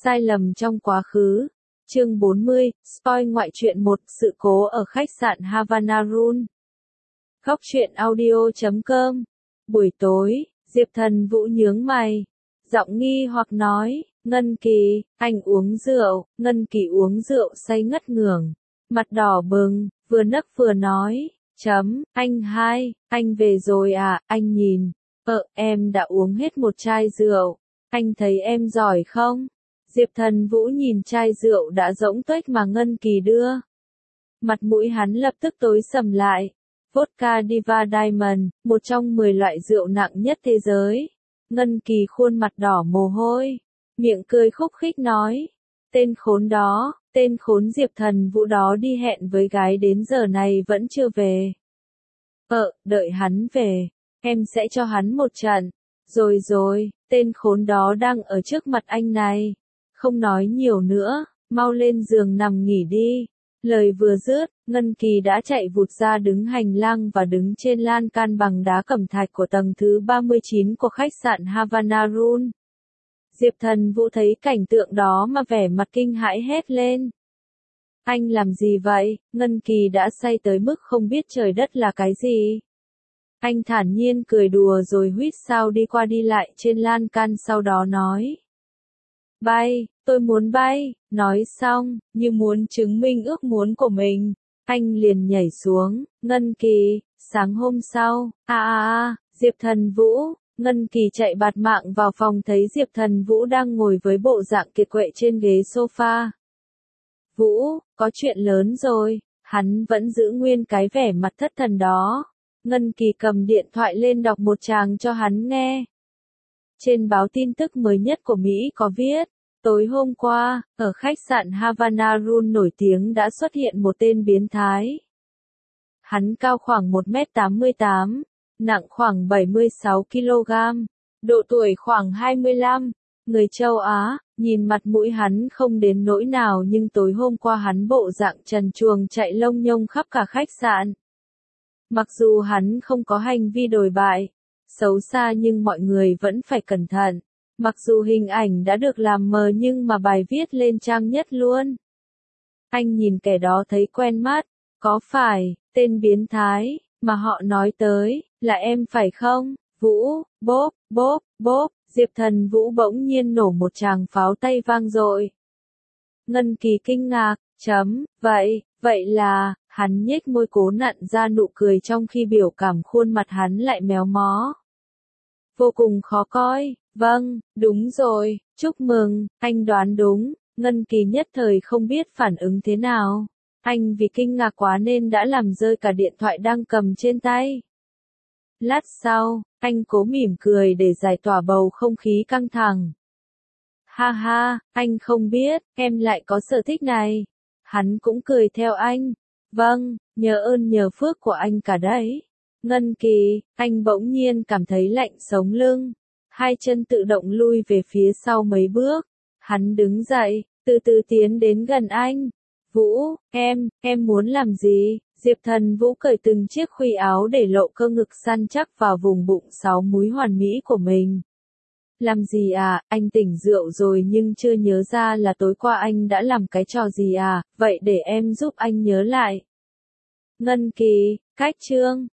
Sai lầm trong quá khứ. Chương 40, spoil ngoại truyện 1, sự cố ở khách sạn Havana Room. Góc truyện audio.com. Buổi tối, Diệp Thần Vũ nhướng mày, giọng nghi hoặc nói, Ngân Kỳ, anh uống rượu. Ngân Kỳ uống rượu say ngất ngưởng, mặt đỏ bừng, vừa nấc vừa nói, anh về rồi à, anh nhìn, em đã uống hết một chai rượu, anh thấy em giỏi không? Diệp Thần Vũ nhìn chai rượu đã rỗng tuếch mà Ngân Kỳ đưa. Mặt mũi hắn lập tức tối sầm lại. Vodka Diva Diamond, một trong 10 loại rượu nặng nhất thế giới. Ngân Kỳ khuôn mặt đỏ mồ hôi, miệng cười khúc khích nói, tên khốn đó, tên khốn Diệp Thần Vũ đó đi hẹn với gái đến giờ này vẫn chưa về. Đợi hắn về, em sẽ cho hắn một trận. Rồi, tên khốn đó đang ở trước mặt anh này. Không nói nhiều nữa, mau lên giường nằm nghỉ đi. Lời vừa dứt, Ngân Kỳ đã chạy vụt ra đứng hành lang và đứng trên lan can bằng đá cẩm thạch của tầng thứ 39 của khách sạn Havana Room. Diệp Thần Vũ thấy cảnh tượng đó mà vẻ mặt kinh hãi hét lên. Anh làm gì vậy? Ngân Kỳ đã say tới mức không biết trời đất là cái gì. Anh thản nhiên cười đùa rồi huýt sáo đi qua đi lại trên lan can, sau đó nói. Bay, tôi muốn bay. Nói xong, như muốn chứng minh ước muốn của mình, anh liền nhảy xuống. Ngân Kỳ, sáng hôm sau, Diệp Thần Vũ. Ngân Kỳ chạy bạt mạng vào phòng thấy Diệp Thần Vũ đang ngồi với bộ dạng kiệt quệ trên ghế sofa. Vũ, có chuyện lớn rồi. Hắn vẫn giữ nguyên cái vẻ mặt thất thần đó. Ngân Kỳ cầm điện thoại lên đọc một tràng cho hắn nghe. Trên báo tin tức mới nhất của Mỹ có viết, tối hôm qua, ở khách sạn Havana Room nổi tiếng đã xuất hiện một tên biến thái. Hắn cao khoảng 1m88, nặng khoảng 76 kg, độ tuổi khoảng 25, người châu Á, nhìn mặt mũi hắn không đến nỗi nào nhưng tối hôm qua hắn bộ dạng trần truồng chạy lông nhông khắp cả khách sạn. Mặc dù hắn không có hành vi đồi bại, xấu xa nhưng mọi người vẫn phải cẩn thận. Mặc dù hình ảnh đã được làm mờ nhưng mà bài viết lên trang nhất luôn. Anh nhìn kẻ đó thấy quen mắt, có phải, tên biến thái, mà họ nói tới, là em phải không? Vũ, bốp, Diệp Thần Vũ bỗng nhiên nổ một tràng pháo tay vang dội. Ngân Kỳ kinh ngạc, vậy là, hắn nhếch môi cố nặn ra nụ cười trong khi biểu cảm khuôn mặt hắn lại méo mó. Vô cùng khó coi. Vâng, đúng rồi, chúc mừng, anh đoán đúng. Ngân Kỳ nhất thời không biết phản ứng thế nào. Anh vì kinh ngạc quá nên đã làm rơi cả điện thoại đang cầm trên tay. Lát sau, anh cố mỉm cười để giải tỏa bầu không khí căng thẳng. Ha, anh không biết, em lại có sở thích này. Hắn cũng cười theo anh. Vâng, nhờ ơn nhờ phước của anh cả đấy. Ngân Kỳ, anh bỗng nhiên cảm thấy lạnh sống lưng. Hai chân tự động lui về phía sau mấy bước. Hắn đứng dậy, từ từ tiến đến gần anh. Vũ, em muốn làm gì? Diệp Thần Vũ cởi từng chiếc khuy áo để lộ cơ ngực săn chắc vào vùng bụng 6 múi hoàn mỹ của mình. Làm gì à, anh tỉnh rượu rồi nhưng chưa nhớ ra là tối qua anh đã làm cái trò gì à, vậy để em giúp anh nhớ lại. Ngân Kỳ, cách chương.